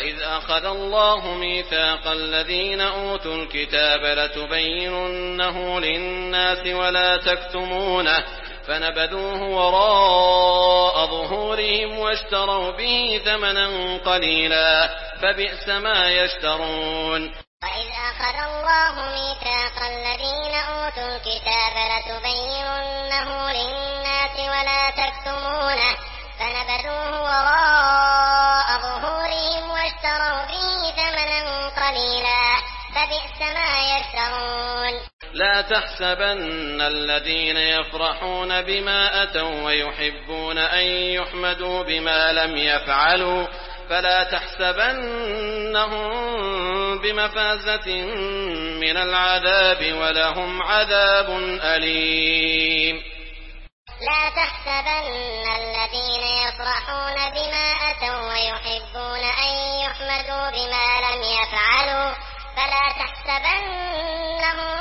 وإذ أخذ الله ميثاق الذين أوتوا الكتاب لتبيننه للناس ولا تكتمونه فنبذوه وراء ظهورهم واشتروا به ثمنا قليلا فبئس ما يشترون. وإذ أخذ الله ميثاق الذين أوتوا الكتاب لتبيننه للناس ولا تكتمونه فنبذوه وراء ظهورهم واشتروا به ثمنا قليلا فبئس ما يشترون. لا تحسبن الذين يفرحون بما أتوا ويحبون أن يحمدوا بما لم يفعلوا فلا تحسبنهم بمفازة من العذاب ولهم عذاب أليم. لا تحسبن الذين يفرحون بما أتوا ويحبون أن يحمدوا بما لم يفعلوا فلا تحسبنهم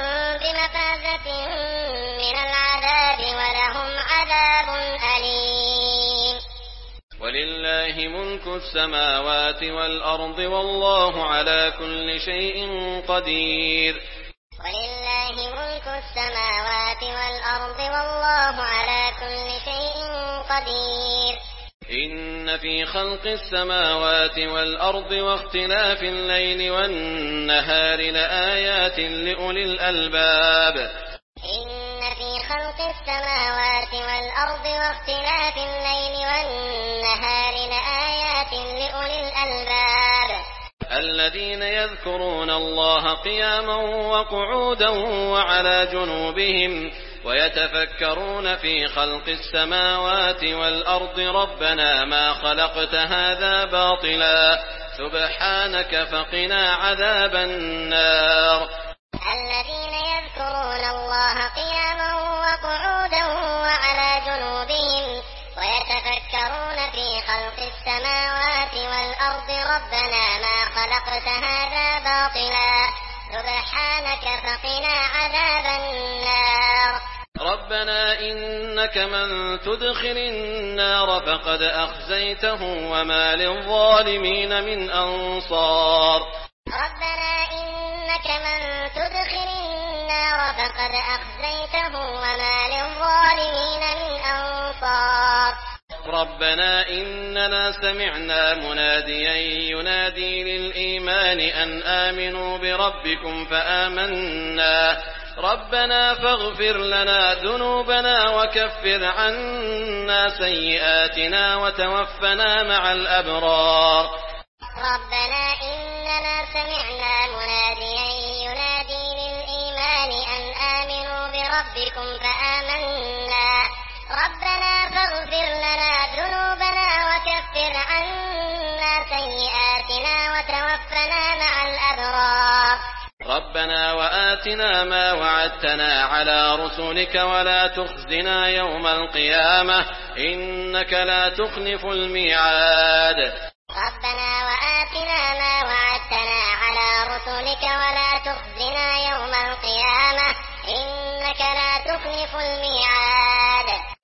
بمفازة من العذاب ولهم عذاب أليم. ولله ملك السماوات والأرض والله على كل شيء قدير. ولله ملك السماوات والأرض والله على كل شيء قدير. إن في خلق السماوات والأرض واختلاف الليل والنهار لآيات لأولي الألباب. إن في خلق السماوات والأرض واختلاف الليل والنهار لآيات لأولي الألباب. الذين يذكرون الله قياما وقعودا وعلى جنوبهم ويتفكرون في خلق السماوات والأرض ربنا ما خلقت هذا باطلا سبحانك فقنا عذاب النار. الذين يذكرون الله قياما وقعودا وعلى جنوبهم ويتفكرون في خلق السماوات والأرض ربنا ما خلقت هذا باطلا سبحانك فقنا عذاب النار. ربنا إنك من تدخل النار فقد أخزيته وما للظالمين من أنصار. ربنا إنك من تدخل النار فقد أخزيته وما للظالمين من أنصار. ربنا إننا سمعنا مناديا ينادي للإيمان أن آمنوا بربكم فآمنا ربنا فاغفر لنا ذنوبنا وكفر عنا سيئاتنا وتوفنا مع الأبرار. ربنا إننا سمعنا مناديا ينادي للإيمان أن آمنوا بربكم فآمنا ربنا فاغفر لنا ذنوبنا وكفر عنا سيئاتنا وتوفنا مع الأبرار. ربنا وآتنا ما وعدتنا على رسلك ولا تخزنا يوم القيامة إنك لا تخلف الميعاد. ربنا وآتنا ما وعدتنا على رسلك ولا تخزنا يوم القيامة إنك لا تخلف الميعاد.